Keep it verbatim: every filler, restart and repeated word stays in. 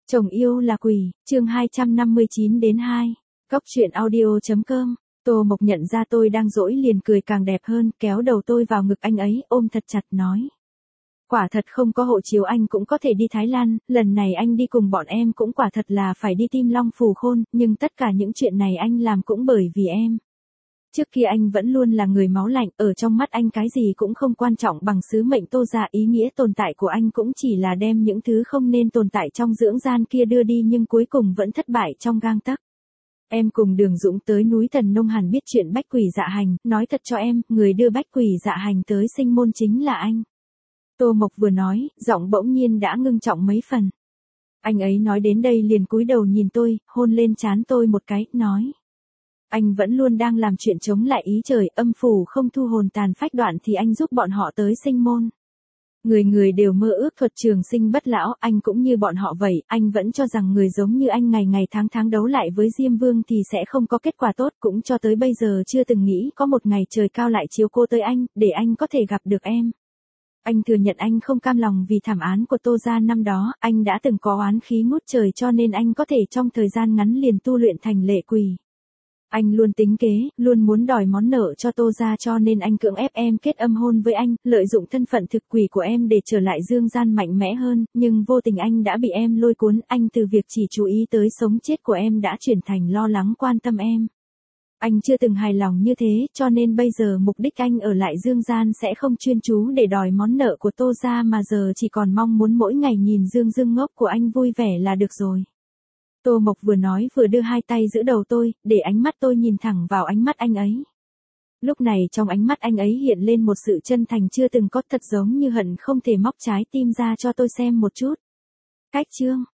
Chồng yêu là quỷ, chương hai trăm năm mươi chín đến hai. Cốc truyện audio.com. Tô Mộc nhận ra tôi đang dỗi liền cười càng đẹp hơn, kéo đầu tôi vào ngực anh ấy, ôm thật chặt nói. Quả thật không có hộ chiếu anh cũng có thể đi Thái Lan, lần này anh đi cùng bọn em cũng quả thật là phải đi tìm Long Phù Khôn, nhưng tất cả những chuyện này anh làm cũng bởi vì em. Trước kia anh vẫn luôn là người máu lạnh, ở trong mắt anh cái gì cũng không quan trọng bằng sứ mệnh Tô gia, ý nghĩa tồn tại của anh cũng chỉ là đem những thứ không nên tồn tại trong dưỡng gian kia đưa đi nhưng cuối cùng vẫn thất bại trong gang tấc. Em cùng Đường Dũng tới núi Thần Nông hẳn biết chuyện Bách Quỷ Dạ Hành, nói thật cho em, người đưa Bách Quỷ Dạ Hành tới Sinh Môn chính là anh. Tô Mộc vừa nói, giọng bỗng nhiên đã ngưng trọng mấy phần. Anh ấy nói đến đây liền cúi đầu nhìn tôi, hôn lên trán tôi một cái, nói. Anh vẫn luôn đang làm chuyện chống lại ý trời, âm phủ không thu hồn tàn phách đoạn thì anh giúp bọn họ tới Sinh Môn. Người người đều mơ ước thuật trường sinh bất lão, anh cũng như bọn họ vậy, anh vẫn cho rằng người giống như anh ngày ngày tháng tháng đấu lại với Diêm Vương thì sẽ không có kết quả tốt, cũng cho tới bây giờ chưa từng nghĩ có một ngày trời cao lại chiếu cô tới anh, để anh có thể gặp được em. Anh thừa nhận anh không cam lòng vì thảm án của Tô gia năm đó, anh đã từng có oán khí ngút trời cho nên anh có thể trong thời gian ngắn liền tu luyện thành lệ quỷ. Anh luôn tính kế, luôn muốn đòi món nợ cho Tô gia cho nên anh cưỡng ép em kết âm hôn với anh, lợi dụng thân phận thực quỷ của em để trở lại dương gian mạnh mẽ hơn, nhưng vô tình anh đã bị em lôi cuốn, anh từ việc chỉ chú ý tới sống chết của em đã chuyển thành lo lắng quan tâm em. Anh chưa từng hài lòng như thế, cho nên bây giờ mục đích anh ở lại dương gian sẽ không chuyên chú để đòi món nợ của Tô gia mà giờ chỉ còn mong muốn mỗi ngày nhìn Dương Dương ngốc của anh vui vẻ là được rồi. Tô Mộc vừa nói vừa đưa hai tay giữ đầu tôi, để ánh mắt tôi nhìn thẳng vào ánh mắt anh ấy. Lúc này trong ánh mắt anh ấy hiện lên một sự chân thành chưa từng có, thật giống như hận không thể móc trái tim ra cho tôi xem một chút. Cách chương.